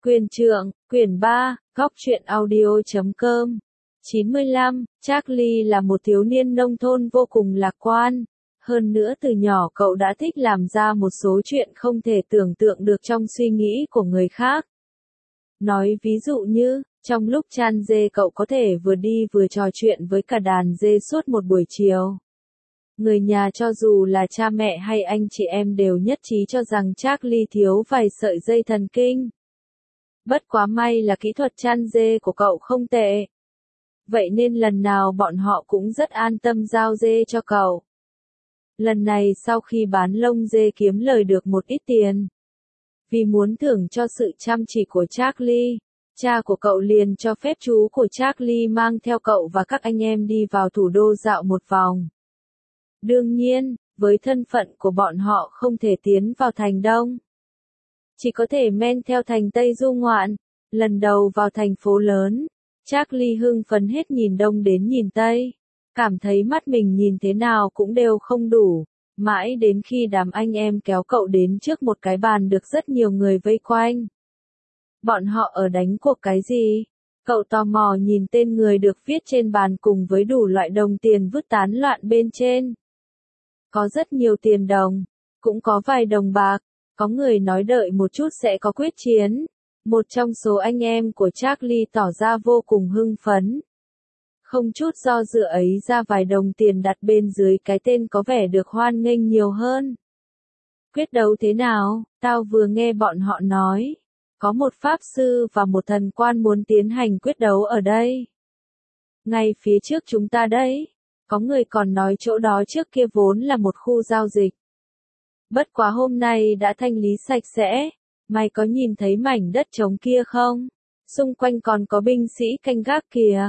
Quyền trượng, quyển 3, góc truyện audio.com 95, Charlie là một thiếu niên nông thôn vô cùng lạc quan. Hơn nữa từ nhỏ cậu đã thích làm ra một số chuyện không thể tưởng tượng được trong suy nghĩ của người khác. Nói ví dụ như, trong lúc chăn dê cậu có thể vừa đi vừa trò chuyện với cả đàn dê suốt một buổi chiều. Người nhà cho dù là cha mẹ hay anh chị em đều nhất trí cho rằng Charlie thiếu vài sợi dây thần kinh. Bất quá may là kỹ thuật chăn dê của cậu không tệ. Vậy nên lần nào bọn họ cũng rất an tâm giao dê cho cậu. Lần này sau khi bán lông dê kiếm lời được một ít tiền. Vì muốn thưởng cho sự chăm chỉ của Charlie, cha của cậu liền cho phép chú của Charlie mang theo cậu và các anh em đi vào thủ đô dạo một vòng. Đương nhiên, với thân phận của bọn họ không thể tiến vào thành Đông. Chỉ có thể men theo thành Tây du ngoạn. Lần đầu vào thành phố lớn, Charlie hưng phấn hết nhìn Đông đến nhìn Tây. Cảm thấy mắt mình nhìn thế nào cũng đều không đủ. Mãi đến khi đám anh em kéo cậu đến trước một cái bàn được rất nhiều người vây quanh. Bọn họ ở đánh cuộc cái gì? Cậu tò mò nhìn tên người được viết trên bàn cùng với đủ loại đồng tiền vứt tán loạn bên trên. Có rất nhiều tiền đồng, cũng có vài đồng bạc. Có người nói đợi một chút sẽ có quyết chiến. Một trong số anh em của Charlie tỏ ra vô cùng hưng phấn. Không chút do dự ấy ra vài đồng tiền đặt bên dưới cái tên có vẻ được hoan nghênh nhiều hơn. Quyết đấu thế nào? Tao vừa nghe bọn họ nói. Có một pháp sư và một thần quan muốn tiến hành quyết đấu ở đây. Ngay phía trước chúng ta đấy. Có người còn nói chỗ đó trước kia vốn là một khu giao dịch. Bất quá hôm nay đã thanh lý sạch sẽ. Mày có nhìn thấy mảnh đất trống kia không? Xung quanh còn có binh sĩ canh gác kìa.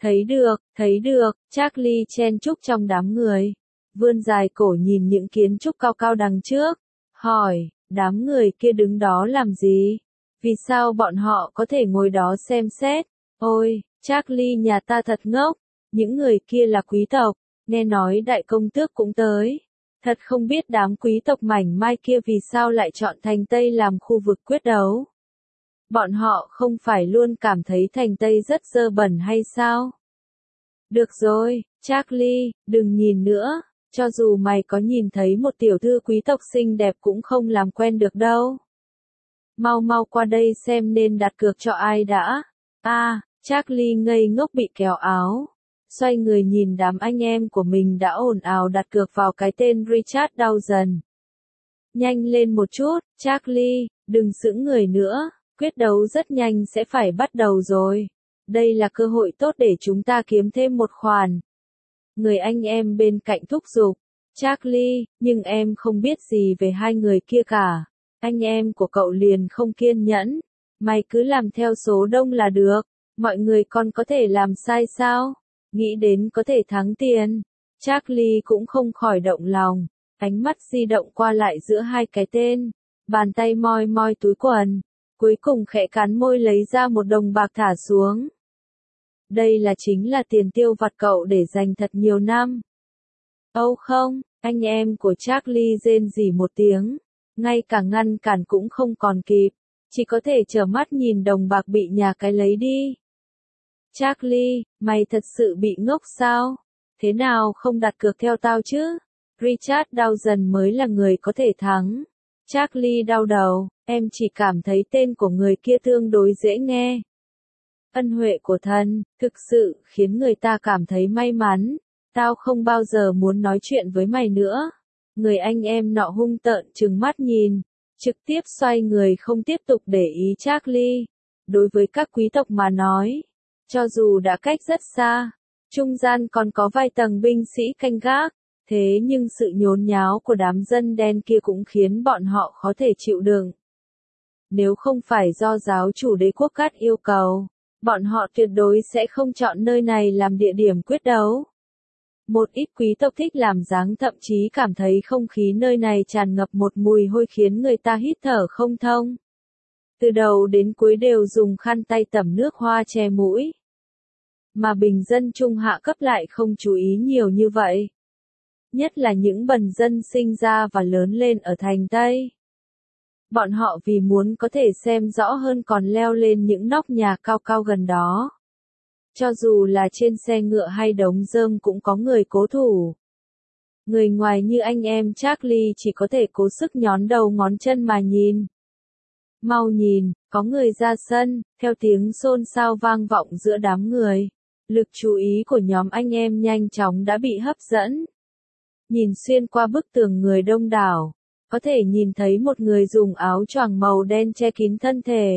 Thấy được, Charlie chen chúc trong đám người. Vươn dài cổ nhìn những kiến trúc cao cao đằng trước. Hỏi, đám người kia đứng đó làm gì? Vì sao bọn họ có thể ngồi đó xem xét? Ôi, Charlie nhà ta thật ngốc. Những người kia là quý tộc. Nghe nói đại công tước cũng tới. Thật không biết đám quý tộc mảnh mai kia vì sao lại chọn thành Tây làm khu vực quyết đấu. Bọn họ không phải luôn cảm thấy thành Tây rất dơ bẩn hay sao? Được rồi, Charlie, đừng nhìn nữa. Cho dù mày có nhìn thấy một tiểu thư quý tộc xinh đẹp cũng không làm quen được đâu. Mau qua đây xem nên đặt cược cho ai đã. Charlie ngây ngốc bị kéo áo. Xoay người nhìn đám anh em của mình đã ồn ào đặt cược vào cái tên Richard Dawson. Nhanh lên một chút, Charlie, đừng sững người nữa, quyết đấu rất nhanh sẽ phải bắt đầu rồi. Đây là cơ hội tốt để chúng ta kiếm thêm một khoản. Người anh em bên cạnh thúc giục. Charlie, nhưng em không biết gì về hai người kia cả. Anh em của cậu liền không kiên nhẫn. Mày cứ làm theo số đông là được. Mọi người còn có thể làm sai sao? Nghĩ đến có thể thắng tiền. Charlie cũng không khỏi động lòng. Ánh mắt di động qua lại giữa hai cái tên. Bàn tay moi moi túi quần. Cuối cùng khẽ cắn môi lấy ra một đồng bạc thả xuống. Đây chính là tiền tiêu vặt cậu để dành thật nhiều năm. Âu không, anh em của Charlie rên rỉ một tiếng. Ngay cả ngăn cản cũng không còn kịp. Chỉ có thể trơ mắt nhìn đồng bạc bị nhà cái lấy đi. Charlie, mày thật sự bị ngốc sao? Thế nào không đặt cược theo tao chứ? Richard Dawson mới là người có thể thắng. Charlie đau đầu, em chỉ cảm thấy tên của người kia tương đối dễ nghe. Ân huệ của thần, thực sự, khiến người ta cảm thấy may mắn. Tao không bao giờ muốn nói chuyện với mày nữa. Người anh em nọ hung tợn trừng mắt nhìn. Trực tiếp xoay người không tiếp tục để ý Charlie. Đối với các quý tộc mà nói. Cho dù đã cách rất xa, trung gian còn có vài tầng binh sĩ canh gác, thế nhưng sự nhốn nháo của đám dân đen kia cũng khiến bọn họ khó thể chịu đựng. Nếu không phải do giáo chủ đế quốc Cát yêu cầu, bọn họ tuyệt đối sẽ không chọn nơi này làm địa điểm quyết đấu. Một ít quý tộc thích làm dáng thậm chí cảm thấy không khí nơi này tràn ngập một mùi hôi khiến người ta hít thở không thông. Từ đầu đến cuối đều dùng khăn tay tẩm nước hoa che mũi. Mà bình dân trung hạ cấp lại không chú ý nhiều như vậy. Nhất là những bần dân sinh ra và lớn lên ở thành Tây. Bọn họ vì muốn có thể xem rõ hơn còn leo lên những nóc nhà cao cao gần đó. Cho dù là trên xe ngựa hay đống rơm cũng có người cố thủ. Người ngoài như anh em Charlie chỉ có thể cố sức nhón đầu ngón chân mà nhìn. Mau nhìn, có người ra sân, theo tiếng xôn xao vang vọng giữa đám người. Lực chú ý của nhóm anh em nhanh chóng đã bị hấp dẫn. Nhìn xuyên qua bức tường người đông đảo, có thể nhìn thấy một người dùng áo choàng màu đen che kín thân thể.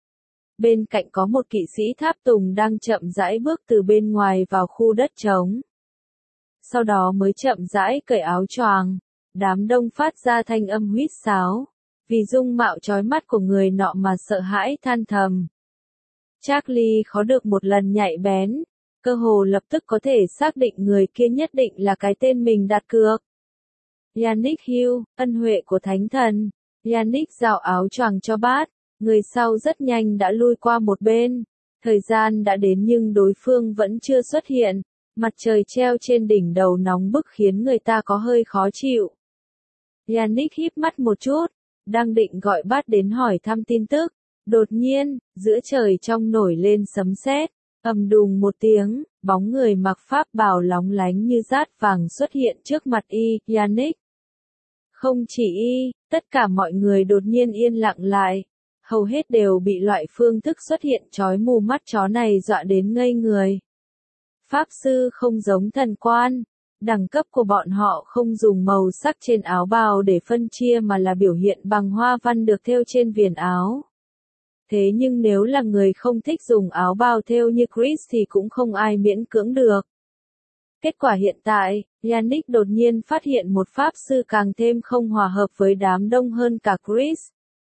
Bên cạnh có một kỵ sĩ tháp tùng đang chậm rãi bước từ bên ngoài vào khu đất trống. Sau đó mới chậm rãi cởi áo choàng. Đám đông phát ra thanh âm huýt sáo. Vì dung mạo chói mắt của người nọ mà sợ hãi than thầm. Charlie khó được một lần nhạy bén, cơ hồ lập tức có thể xác định người kia nhất định là cái tên mình đặt cược. Yannick Hill, ân huệ của thánh thần. Yannick rào áo choàng cho bát, người sau rất nhanh đã lui qua một bên. Thời gian đã đến nhưng đối phương vẫn chưa xuất hiện, mặt trời treo trên đỉnh đầu nóng bức khiến người ta có hơi khó chịu. Yannick híp mắt một chút, đang định gọi bát đến hỏi thăm tin tức. Đột nhiên, giữa trời trong nổi lên sấm sét, ầm đùng một tiếng, bóng người mặc pháp bào lóng lánh như dát vàng xuất hiện trước mặt Yannick. Không chỉ tất cả mọi người đột nhiên yên lặng lại, hầu hết đều bị loại phương thức xuất hiện chói mù mắt chó này dọa đến ngây người. Pháp sư không giống thần quan, đẳng cấp của bọn họ không dùng màu sắc trên áo bào để phân chia mà là biểu hiện bằng hoa văn được thêu trên viền áo. Thế nhưng nếu là người không thích dùng áo bào thêu như Chris thì cũng không ai miễn cưỡng được. Kết quả hiện tại, Yannick đột nhiên phát hiện một pháp sư càng thêm không hòa hợp với đám đông hơn cả Chris.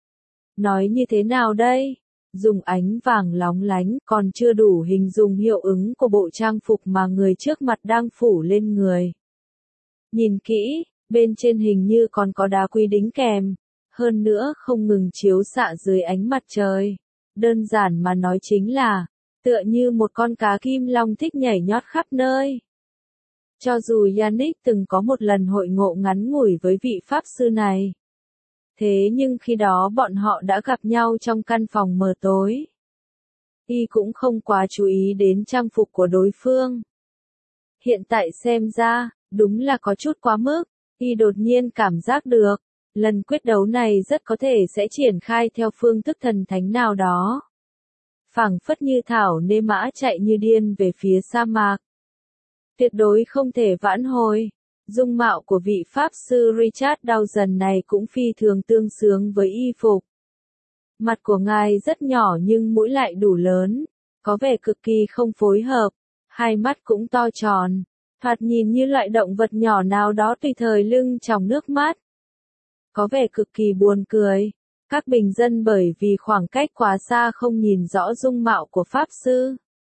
Nói như thế nào đây? Dùng ánh vàng lóng lánh còn chưa đủ hình dung hiệu ứng của bộ trang phục mà người trước mặt đang phủ lên người. Nhìn kỹ, bên trên hình như còn có đá quý đính kèm, hơn nữa không ngừng chiếu xạ dưới ánh mặt trời. Đơn giản mà nói chính là, tựa như một con cá kim long thích nhảy nhót khắp nơi. Cho dù Yannick từng có một lần hội ngộ ngắn ngủi với vị pháp sư này. Thế nhưng khi đó bọn họ đã gặp nhau trong căn phòng mờ tối. Y cũng không quá chú ý đến trang phục của đối phương. Hiện tại xem ra, đúng là có chút quá mức. Y đột nhiên cảm giác được, lần quyết đấu này rất có thể sẽ triển khai theo phương thức thần thánh nào đó. Phảng phất như thảo nê mã chạy như điên về phía sa mạc. Tuyệt đối không thể vãn hồi. Dung mạo của vị pháp sư Richard Dawson này cũng phi thường tương xứng với y phục. Mặt của ngài rất nhỏ nhưng mũi lại đủ lớn, có vẻ cực kỳ không phối hợp, hai mắt cũng to tròn, thoạt nhìn như loại động vật nhỏ nào đó tùy thời lưng tròng nước mắt. Có vẻ cực kỳ buồn cười. Các bình dân bởi vì khoảng cách quá xa không nhìn rõ dung mạo của pháp sư.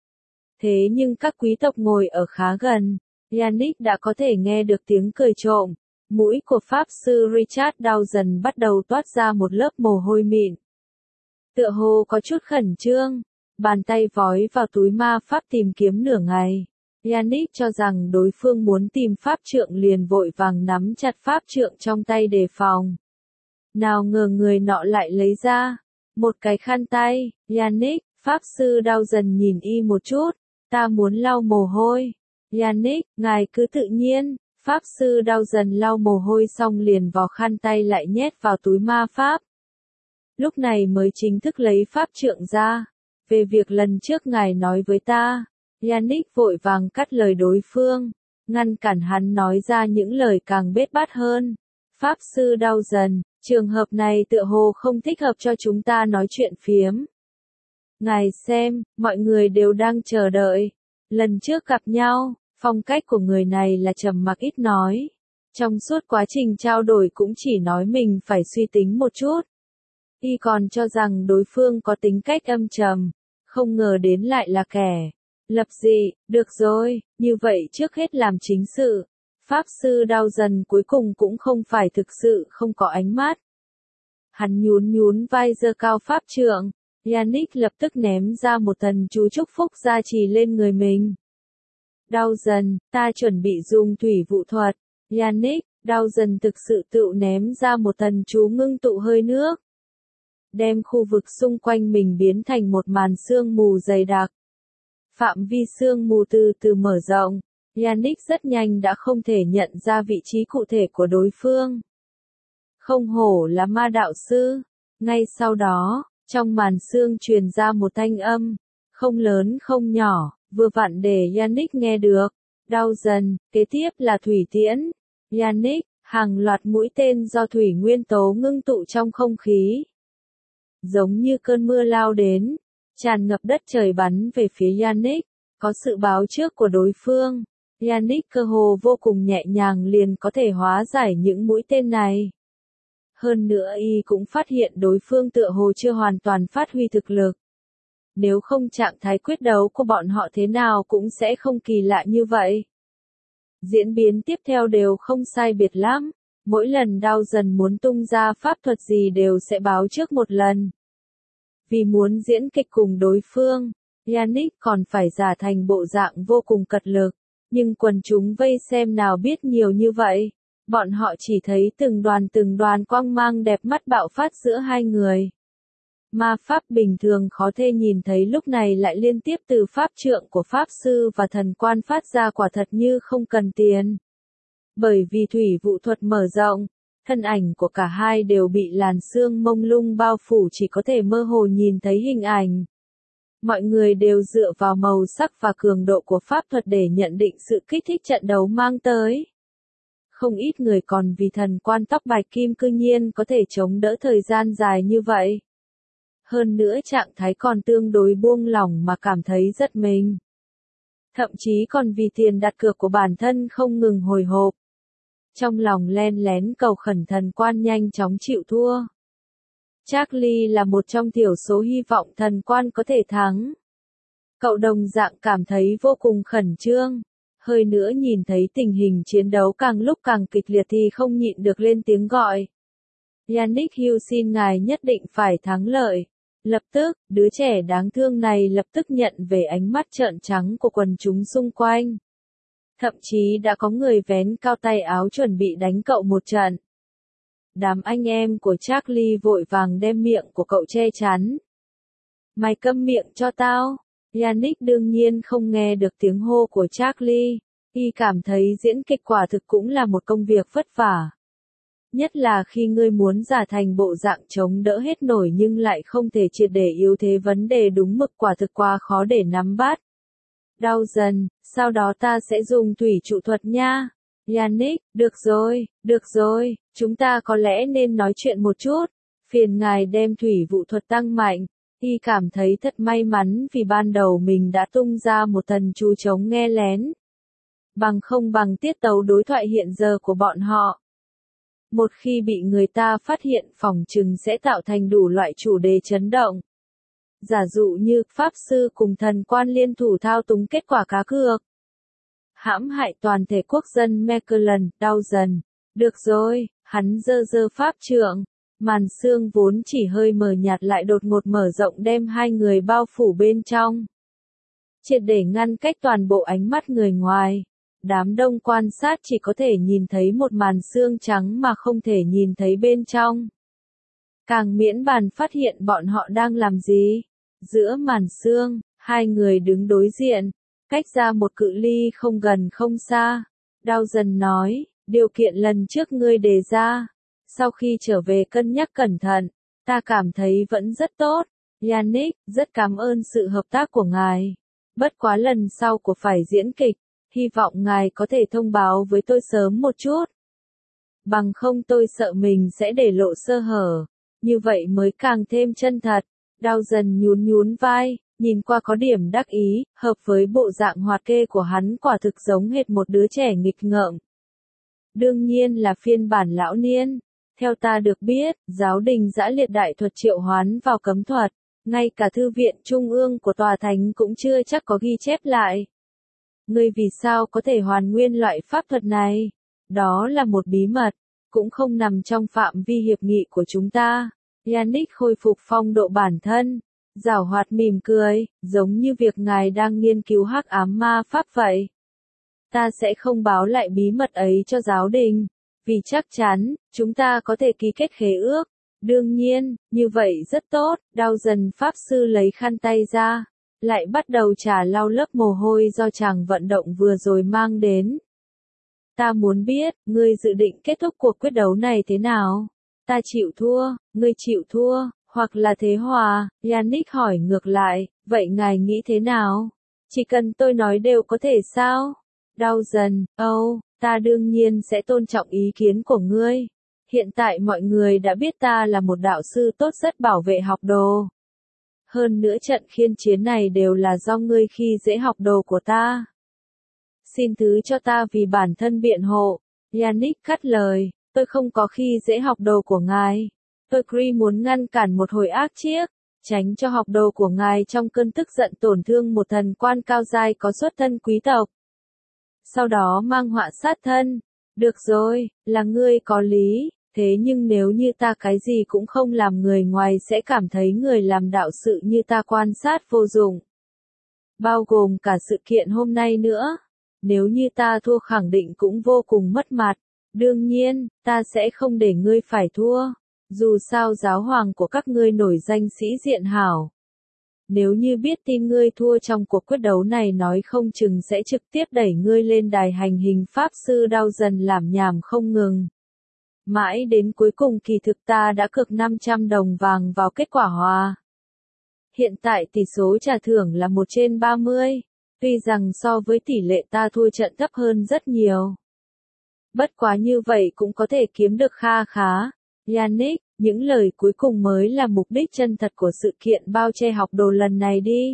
Thế nhưng các quý tộc ngồi ở khá gần, Yannick đã có thể nghe được tiếng cười trộm. Mũi của pháp sư Richard Dawson bắt đầu toát ra một lớp mồ hôi mịn. Tựa hồ có chút khẩn trương, bàn tay vói vào túi ma pháp tìm kiếm nửa ngày. Yannick cho rằng đối phương muốn tìm pháp trượng liền vội vàng nắm chặt pháp trượng trong tay đề phòng. Nào ngờ người nọ lại lấy ra một cái khăn tay. Yannick, pháp sư Dawson nhìn y một chút, ta muốn lau mồ hôi. Yannick, ngài cứ tự nhiên. Pháp sư Dawson lau mồ hôi xong liền vò khăn tay lại nhét vào túi ma pháp. Lúc này mới chính thức lấy pháp trượng ra. Về việc lần trước ngài nói với ta, Yannick vội vàng cắt lời đối phương, ngăn cản hắn nói ra những lời càng bết bát hơn. Pháp sư Dawson, trường hợp này tựa hồ không thích hợp cho chúng ta nói chuyện phiếm. Ngài xem, mọi người đều đang chờ đợi. Lần trước gặp nhau, phong cách của người này là trầm mặc ít nói. Trong suốt quá trình trao đổi cũng chỉ nói mình phải suy tính một chút. Y còn cho rằng đối phương có tính cách âm trầm, không ngờ đến lại là kẻ lập dị. Được rồi, như vậy trước hết làm chính sự. Pháp sư Dawson cuối cùng cũng không phải thực sự không có ánh mắt. Hắn nhún nhún vai giơ cao pháp trượng. Yannick lập tức ném ra một thần chú chúc phúc gia trì lên người mình. Dawson, ta chuẩn bị dùng thủy vụ thuật. Yannick, Dawson thực sự tự ném ra một thần chú ngưng tụ hơi nước. đem khu vực xung quanh mình biến thành một màn sương mù dày đặc. Phạm vi sương mù từ từ mở rộng, Yannick rất nhanh đã không thể nhận ra vị trí cụ thể của đối phương. Không hổ là ma đạo sư. Ngay sau đó, trong màn sương truyền ra một thanh âm, không lớn không nhỏ, vừa vặn để Yannick nghe được. Đau dần, kế tiếp là thủy tiễn. Yannick, hàng loạt mũi tên do thủy nguyên tố ngưng tụ trong không khí. Giống như cơn mưa lao đến, tràn ngập đất trời bắn về phía Yannick, có sự báo trước của đối phương. Yannick cơ hồ vô cùng nhẹ nhàng liền có thể hóa giải những mũi tên này. Hơn nữa y cũng phát hiện đối phương tựa hồ chưa hoàn toàn phát huy thực lực. Nếu không trạng thái quyết đấu của bọn họ thế nào cũng sẽ không kỳ lạ như vậy. Diễn biến tiếp theo đều không sai biệt lắm, mỗi lần đau dần muốn tung ra pháp thuật gì đều sẽ báo trước một lần. Vì muốn diễn kịch cùng đối phương, Yannick còn phải giả thành bộ dạng vô cùng cật lực, nhưng quần chúng vây xem nào biết nhiều như vậy. Bọn họ chỉ thấy từng đoàn quang mang đẹp mắt bạo phát giữa hai người. Ma pháp bình thường khó thể nhìn thấy lúc này lại liên tiếp từ pháp trượng của pháp sư và thần quan phát ra quả thật như không cần tiền. Bởi vì thủy vụ thuật mở rộng, thân ảnh của cả hai đều bị làn sương mông lung bao phủ chỉ có thể mơ hồ nhìn thấy hình ảnh. Mọi người đều dựa vào màu sắc và cường độ của pháp thuật để nhận định sự kích thích trận đấu mang tới. Không ít người còn vì thần quan tóc bạch kim cư nhiên có thể chống đỡ thời gian dài như vậy. Hơn nữa trạng thái còn tương đối buông lỏng mà cảm thấy rất mình. Thậm chí còn vì tiền đặt cược của bản thân không ngừng hồi hộp. Trong lòng len lén cầu khẩn thần quan nhanh chóng chịu thua. Charlie là một trong thiểu số hy vọng thần quan có thể thắng. Cậu đồng dạng cảm thấy vô cùng khẩn trương. Hơi nữa nhìn thấy tình hình chiến đấu càng lúc càng kịch liệt thì không nhịn được lên tiếng gọi. Yannick Hughes xin ngài nhất định phải thắng lợi. Lập tức, đứa trẻ đáng thương này lập tức nhận về ánh mắt trợn trắng của quần chúng xung quanh. Thậm chí đã có người vén cao tay áo chuẩn bị đánh cậu một trận. Đám anh em của Charlie vội vàng đem miệng của cậu che chắn. Mày câm miệng cho tao. Yannick đương nhiên không nghe được tiếng hô của Charlie. Y cảm thấy diễn kịch quả thực cũng là một công việc vất vả. Nhất là khi ngươi muốn giả thành bộ dạng chống đỡ hết nổi nhưng lại không thể triệt để yếu thế vấn đề đúng mực quả thực quá khó để nắm bắt. Đau dần, sau đó ta sẽ dùng thủy trụ thuật nha. Yannick, được rồi, chúng ta có lẽ nên nói chuyện một chút. Phiền ngài đem thủy vụ thuật tăng mạnh. Y cảm thấy thật may mắn vì ban đầu mình đã tung ra một thần chú chống nghe lén. Bằng không bằng tiết tấu đối thoại hiện giờ của bọn họ. Một khi bị người ta phát hiện phỏng chừng sẽ tạo thành đủ loại chủ đề chấn động. Giả dụ như pháp sư cùng thần quan liên thủ thao túng kết quả cá cược. Hãm hại toàn thể quốc dân Meckerland, đau dần. Được rồi, hắn giơ pháp trượng. Màn sương vốn chỉ hơi mờ nhạt lại đột ngột mở rộng đem hai người bao phủ bên trong. Triệt để ngăn cách toàn bộ ánh mắt người ngoài. Đám đông quan sát chỉ có thể nhìn thấy một màn sương trắng mà không thể nhìn thấy bên trong. Càng miễn bàn phát hiện bọn họ đang làm gì. Giữa màn sương, hai người đứng đối diện, cách ra một cự ly không gần không xa. Đau dần nói, điều kiện lần trước ngươi đề ra. Sau khi trở về cân nhắc cẩn thận, ta cảm thấy vẫn rất tốt. Yannick, rất cảm ơn sự hợp tác của ngài. Bất quá lần sau của phải diễn kịch, hy vọng ngài có thể thông báo với tôi sớm một chút. Bằng không tôi sợ mình sẽ để lộ sơ hở. Như vậy mới càng thêm chân thật. Đau dần nhún vai, nhìn qua có điểm đắc ý, hợp với bộ dạng hoạt kê của hắn quả thực giống hệt một đứa trẻ nghịch ngợm. Đương nhiên là phiên bản lão niên. Theo ta được biết, giáo đình giã liệt đại thuật triệu hoán vào cấm thuật, ngay cả thư viện trung ương của tòa thánh cũng chưa chắc có ghi chép lại. Ngươi vì sao có thể hoàn nguyên loại pháp thuật này? Đó là một bí mật, cũng không nằm trong phạm vi hiệp nghị của chúng ta. Yannick khôi phục phong độ bản thân, giảo hoạt mỉm cười, giống như việc ngài đang nghiên cứu hắc ám ma pháp vậy. Ta sẽ không báo lại bí mật ấy cho giáo đình. Vì chắc chắn, chúng ta có thể ký kết khế ước, Đương nhiên, như vậy rất tốt, Đao dần Pháp Sư lấy khăn tay ra, lại bắt đầu trà lau lớp mồ hôi do chàng vận động vừa rồi mang đến. Ta muốn biết, ngươi dự định kết thúc cuộc quyết đấu này thế nào? Ta chịu thua, ngươi chịu thua, hoặc là thế hòa, Yannick hỏi ngược lại, vậy ngài nghĩ thế nào? Chỉ cần tôi nói đều có thể sao? Đau dần, ta đương nhiên sẽ tôn trọng ý kiến của ngươi. Hiện tại mọi người đã biết ta là một đạo sư tốt rất bảo vệ học đồ. Hơn nữa trận khiên chiến này đều là do ngươi khi dễ học đồ của ta. Xin thứ cho ta vì bản thân biện hộ. Yannick cắt lời, tôi không có khi dễ học đồ của ngài. Tôi muốn ngăn cản một hồi ác chiếc, tránh cho học đồ của ngài trong cơn tức giận tổn thương một thần quan cao giai có xuất thân quý tộc. Sau đó mang họa sát thân. Được rồi, là ngươi có lý, thế nhưng nếu như ta cái gì cũng không làm người ngoài sẽ cảm thấy người làm đạo sự như ta quan sát vô dụng. Bao gồm cả sự kiện hôm nay nữa. Nếu như ta thua khẳng định cũng vô cùng mất mặt. Đương nhiên, ta sẽ không để ngươi phải thua. Dù sao giáo hoàng của các ngươi nổi danh sĩ diện hảo. Nếu như biết tin ngươi thua trong cuộc quyết đấu này nói không chừng sẽ trực tiếp đẩy ngươi lên đài hành hình Pháp Sư Đao dần làm nhảm không ngừng. Mãi đến cuối cùng kỳ thực ta đã cược 500 đồng vàng vào kết quả hòa. Hiện tại tỷ số trả thưởng là 1/30. Tuy rằng so với tỷ lệ ta thua trận thấp hơn rất nhiều. Bất quá như vậy cũng có thể kiếm được kha khá. Yannick, những lời cuối cùng mới là mục đích chân thật của sự kiện bao che học đồ lần này đi.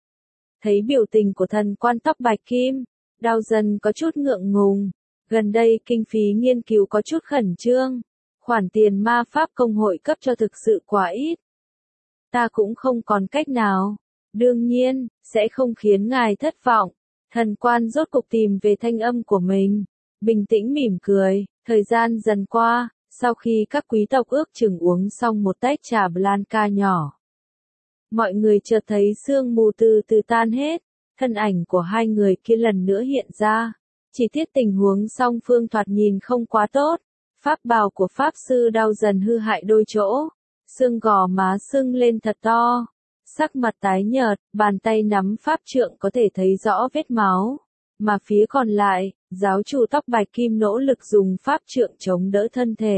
Thấy biểu tình của thần quan tóc bạch kim, Đao dần có chút ngượng ngùng. Gần đây kinh phí nghiên cứu có chút khẩn trương. Khoản tiền ma pháp công hội cấp cho thực sự quá ít. Ta cũng không còn cách nào. Đương nhiên, sẽ không khiến ngài thất vọng. Thần quan rốt cục tìm về thanh âm của mình. Bình tĩnh mỉm cười, thời gian dần qua, sau khi các quý tộc ước chừng uống xong một tách trà Blanca nhỏ. Mọi người chợt thấy sương mù từ từ tan hết, thân ảnh của hai người kia lần nữa hiện ra. Chỉ tiếc tình huống song phương thoạt nhìn không quá tốt. Pháp bào của Pháp Sư Đao dần hư hại đôi chỗ. Xương gò má sưng lên thật to. Sắc mặt tái nhợt, bàn tay nắm pháp trượng có thể thấy rõ vết máu. Mà phía còn lại, giáo chủ tóc bạch kim nỗ lực dùng pháp trượng chống đỡ thân thể.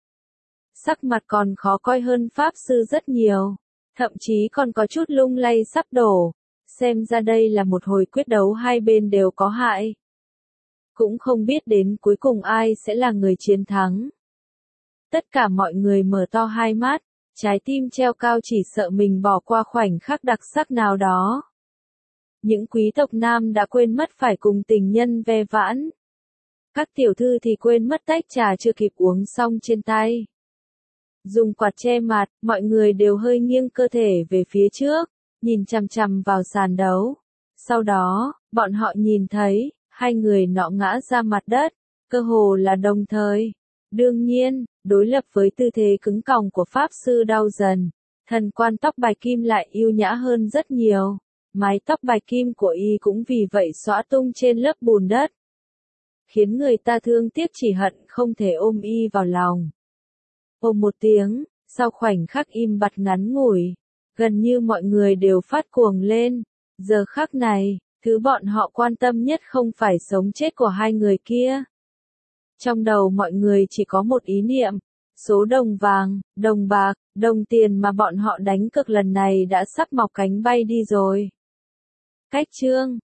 Sắc mặt còn khó coi hơn Pháp Sư rất nhiều. Thậm chí còn có chút lung lay sắp đổ. Xem ra đây là một hồi quyết đấu hai bên đều có hại. Cũng không biết đến cuối cùng ai sẽ là người chiến thắng. Tất cả mọi người mở to hai mắt, trái tim treo cao chỉ sợ mình bỏ qua khoảnh khắc đặc sắc nào đó. Những quý tộc nam đã quên mất phải cùng tình nhân ve vãn. Các tiểu thư thì quên mất tách trà chưa kịp uống xong trên tay. Dùng quạt che mặt, mọi người đều hơi nghiêng cơ thể về phía trước, nhìn chằm chằm vào sàn đấu. Sau đó, bọn họ nhìn thấy, hai người nọ ngã ra mặt đất, cơ hồ là đồng thời. Đương nhiên, đối lập với tư thế cứng còng của Pháp Sư Đao dần, thần quan tóc bạch kim lại yêu nhã hơn rất nhiều. Mái tóc bạch kim của y cũng vì vậy xõa tung trên lớp bùn đất. Khiến người ta thương tiếc chỉ hận không thể ôm y vào lòng. Ôm một tiếng, sau khoảnh khắc im bặt ngắn ngủi, gần như mọi người đều phát cuồng lên. Giờ khắc này, thứ bọn họ quan tâm nhất không phải sống chết của hai người kia. Trong đầu mọi người chỉ có một ý niệm, số đồng vàng, đồng bạc, đồng tiền mà bọn họ đánh cược lần này đã sắp mọc cánh bay đi rồi. Cách chương